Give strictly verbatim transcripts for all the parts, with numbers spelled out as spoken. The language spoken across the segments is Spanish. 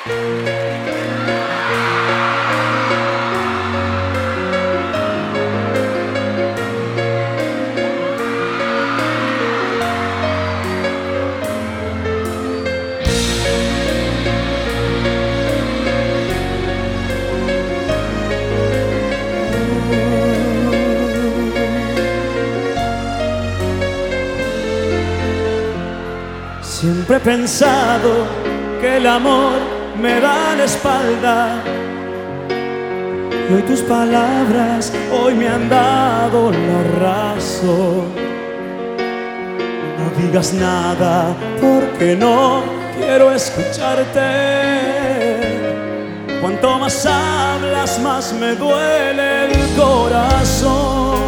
Siempre he pensado que el amor me da la espalda, y hoy tus palabras hoy me han dado la razón. No digas nada porque no quiero escucharte. Cuanto más hablas, más me duele el corazón.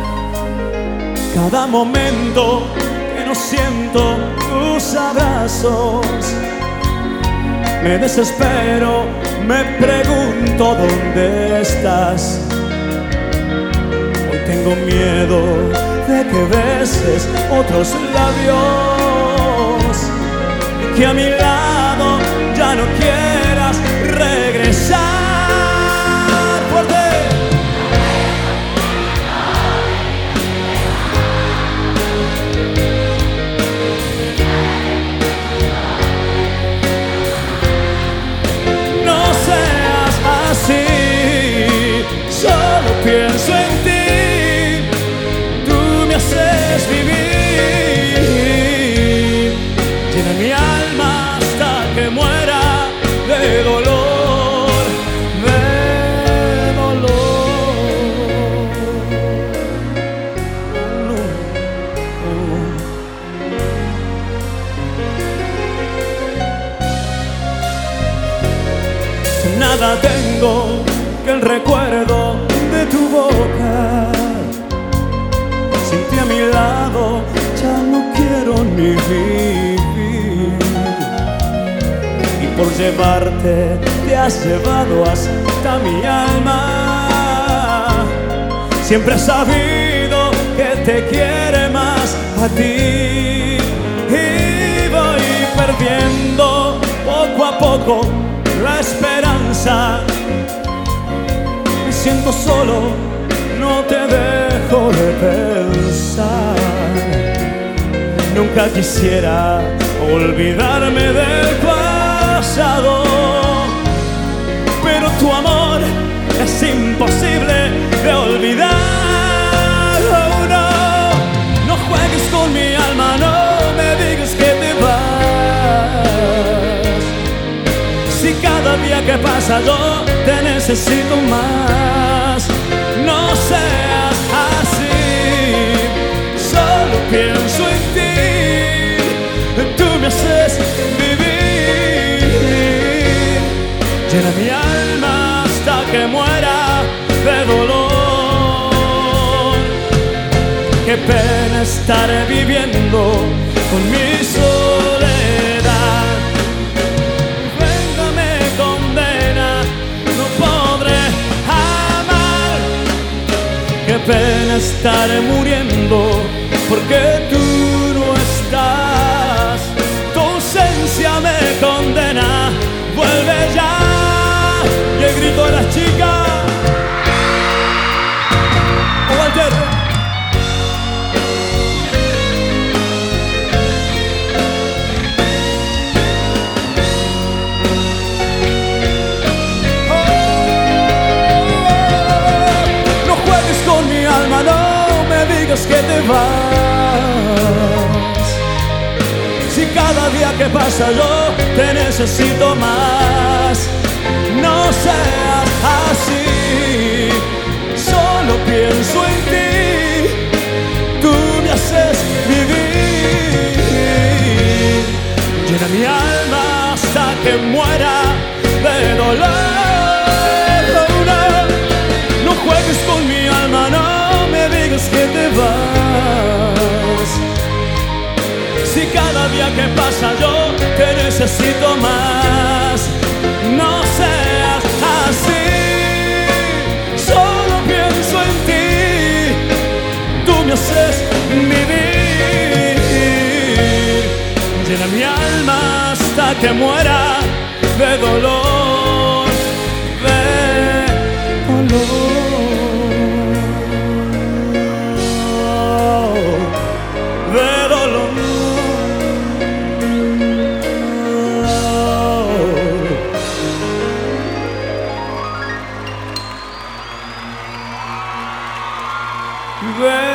Cada momento que no siento tus abrazos, me desespero, me pregunto dónde estás. Hoy tengo miedo de que beses otros labios y que a mi lado ya no quieras regresar. Fuerte. Pienso en ti, tú me haces vivir. Llena mi alma hasta que muera de dolor, de dolor. No, no. Nada tengo que el recuerdo de tu boca. Sin ti a mi lado ya no quiero ni vivir. Y por llevarte te has llevado hasta mi alma. Siempre he sabido que te quiere más a ti. Y voy perdiendo poco a poco la esperanza. Siento solo, no te dejo de pensar. Nunca quisiera olvidarme del pasado, pero tu amor es imposible de olvidar. Oh, no, no juegues con mi alma, no me digas que te vas. Si cada día que pasa yo te necesito más. No seas así, solo pienso en ti. Tú me haces vivir. Llena mi alma hasta que muera de dolor. Qué pena estar viviendo con mi soledad. Venga, me condena, no podré amar. Qué pena estar muriendo porque tú no estás. Tu ausencia me condena. Vuelve ya. Y el grito de las chicas. Oh, Walter. Que te vas. Si cada día que pasa yo te necesito más. No seas así, solo pienso en ti. Tú me haces vivir. Llena mi alma hasta que muera de dolor. No, no juegues con mi alma, no me digas que te vas. Si cada día que pasa yo te necesito más. No seas así, solo pienso en ti. Tú me haces vivir. Llena mi alma hasta que muera de dolor, de dolor, de dolor. De